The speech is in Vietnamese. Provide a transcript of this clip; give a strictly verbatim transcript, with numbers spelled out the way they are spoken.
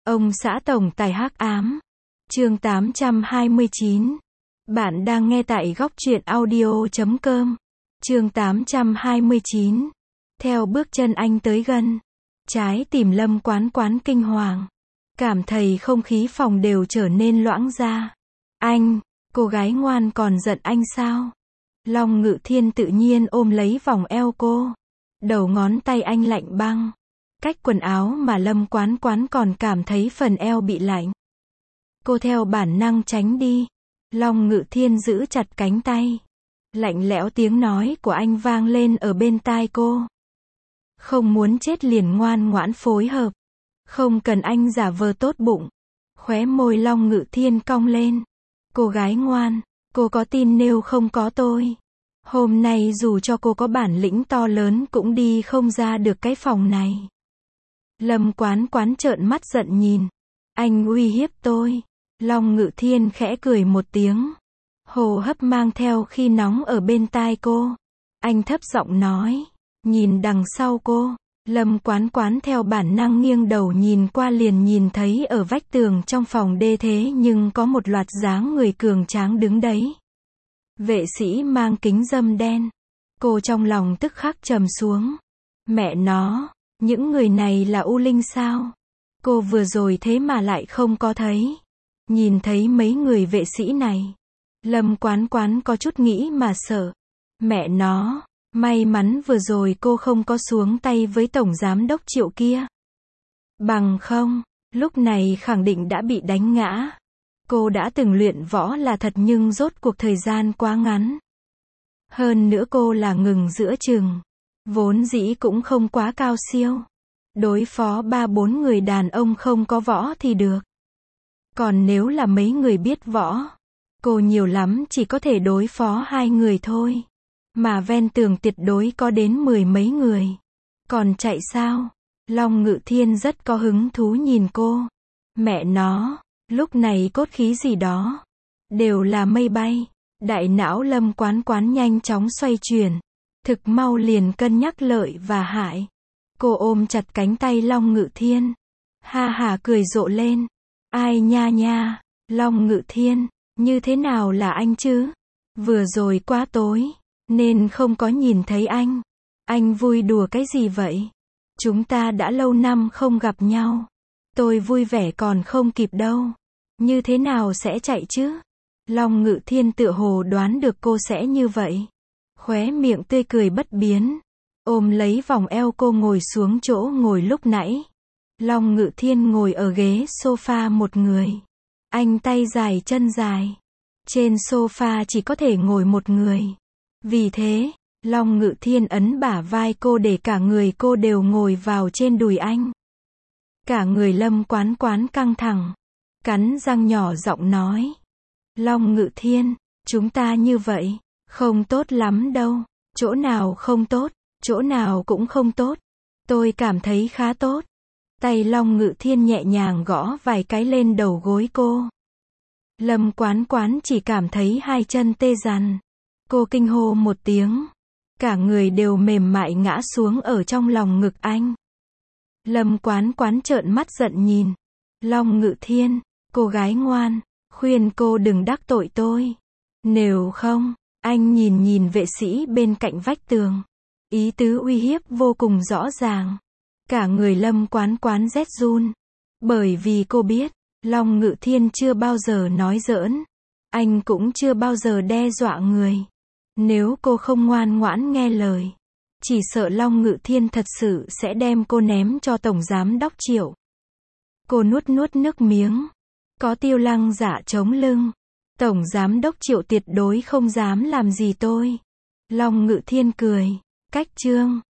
Ông xã tổng tài hắc ám. Chương tám trăm hai mươi chín. Bạn đang nghe tại góc truyện audio chấm com. Chương tám trăm hai mươi chín. Theo bước chân anh tới gần, trái tim Lâm Quán Quán kinh hoàng. Cảm thấy không khí phòng đều trở nên loãng ra. Anh, cô gái ngoan còn giận anh sao? Long Ngự Thiên tự nhiên ôm lấy vòng eo cô. Đầu ngón tay anh lạnh băng. Cách quần áo mà Lâm Quán Quán còn cảm thấy phần eo bị lạnh. Cô theo bản năng tránh đi. Long Ngự Thiên giữ chặt cánh tay. Lạnh lẽo tiếng nói của anh vang lên ở bên tai cô. Không muốn chết liền ngoan ngoãn phối hợp. Không cần anh giả vờ tốt bụng. Khóe môi Long Ngự Thiên cong lên. Cô gái ngoan, cô có tin nếu không có tôi, hôm nay dù cho cô có bản lĩnh to lớn cũng đi không ra được cái phòng này. Lâm Quán Quán trợn mắt giận nhìn. Anh uy hiếp tôi. Long Ngự Thiên khẽ cười một tiếng. Hô hấp mang theo khi nóng ở bên tai cô. Anh thấp giọng nói. Nhìn đằng sau cô. Lâm Quán Quán theo bản năng nghiêng đầu nhìn qua liền nhìn thấy ở vách tường trong phòng đê thế nhưng có một loạt dáng người cường tráng đứng đấy. Vệ sĩ mang kính râm đen. Cô trong lòng tức khắc trầm xuống. Mẹ nó, những người này là U Linh sao? Cô vừa rồi thế mà lại không có thấy. Nhìn thấy mấy người vệ sĩ này. Lâm Quán Quán có chút nghĩ mà sợ. Mẹ nó, may mắn vừa rồi cô không có xuống tay với tổng giám đốc Triệu kia. Bằng không, lúc này khẳng định đã bị đánh ngã. Cô đã từng luyện võ là thật nhưng rốt cuộc thời gian quá ngắn. Hơn nữa cô là ngừng giữa chừng. Vốn dĩ cũng không quá cao siêu. Đối phó ba bốn người đàn ông không có võ thì được. Còn nếu là mấy người biết võ, cô nhiều lắm chỉ có thể đối phó hai người thôi. Mà ven tường tuyệt đối có đến mười mấy người. Còn chạy sao? Long Ngự Thiên rất có hứng thú nhìn cô. Mẹ nó, lúc này cốt khí gì đó đều là mây bay. Đại não Lâm Quán Quán nhanh chóng xoay chuyển. Thực mau liền cân nhắc lợi và hại. Cô ôm chặt cánh tay Long Ngự Thiên. Ha ha cười rộ lên. Ai nha nha, Long Ngự Thiên, như thế nào là anh chứ? Vừa rồi quá tối, nên không có nhìn thấy anh. Anh vui đùa cái gì vậy? Chúng ta đã lâu năm không gặp nhau. Tôi vui vẻ còn không kịp đâu. Như thế nào sẽ chạy chứ? Long Ngự Thiên tựa hồ đoán được cô sẽ như vậy. Khóe miệng tươi cười bất biến. Ôm lấy vòng eo cô ngồi xuống chỗ ngồi lúc nãy. Long Ngự Thiên ngồi ở ghế sofa một người. Anh tay dài chân dài. Trên sofa chỉ có thể ngồi một người. Vì thế, Long Ngự Thiên ấn bả vai cô để cả người cô đều ngồi vào trên đùi anh. Cả người Lâm Quán Quán căng thẳng. Cắn răng nhỏ giọng nói. Long Ngự Thiên, chúng ta như vậy, không tốt lắm đâu. Chỗ nào không tốt, chỗ nào cũng không tốt. Tôi cảm thấy khá tốt. Tay Long Ngự Thiên nhẹ nhàng gõ vài cái lên đầu gối cô. Lâm Quán Quán chỉ cảm thấy hai chân tê dần. Cô kinh hô một tiếng. Cả người đều mềm mại ngã xuống ở trong lòng ngực anh. Lâm Quán Quán trợn mắt giận nhìn. Long Ngự Thiên, cô gái ngoan, khuyên cô đừng đắc tội tôi. Nếu không, anh nhìn nhìn vệ sĩ bên cạnh vách tường. Ý tứ uy hiếp vô cùng rõ ràng. Cả người Lâm Quán Quán rét run. Bởi vì cô biết, Long Ngự Thiên chưa bao giờ nói giỡn. Anh cũng chưa bao giờ đe dọa người. Nếu cô không ngoan ngoãn nghe lời, chỉ sợ Long Ngự Thiên thật sự sẽ đem cô ném cho tổng giám đốc Triệu. Cô nuốt nuốt nước miếng. Có Tiêu Lăng Dạ chống lưng. Tổng giám đốc Triệu tuyệt đối không dám làm gì tôi. Long Ngự Thiên cười. Cách chương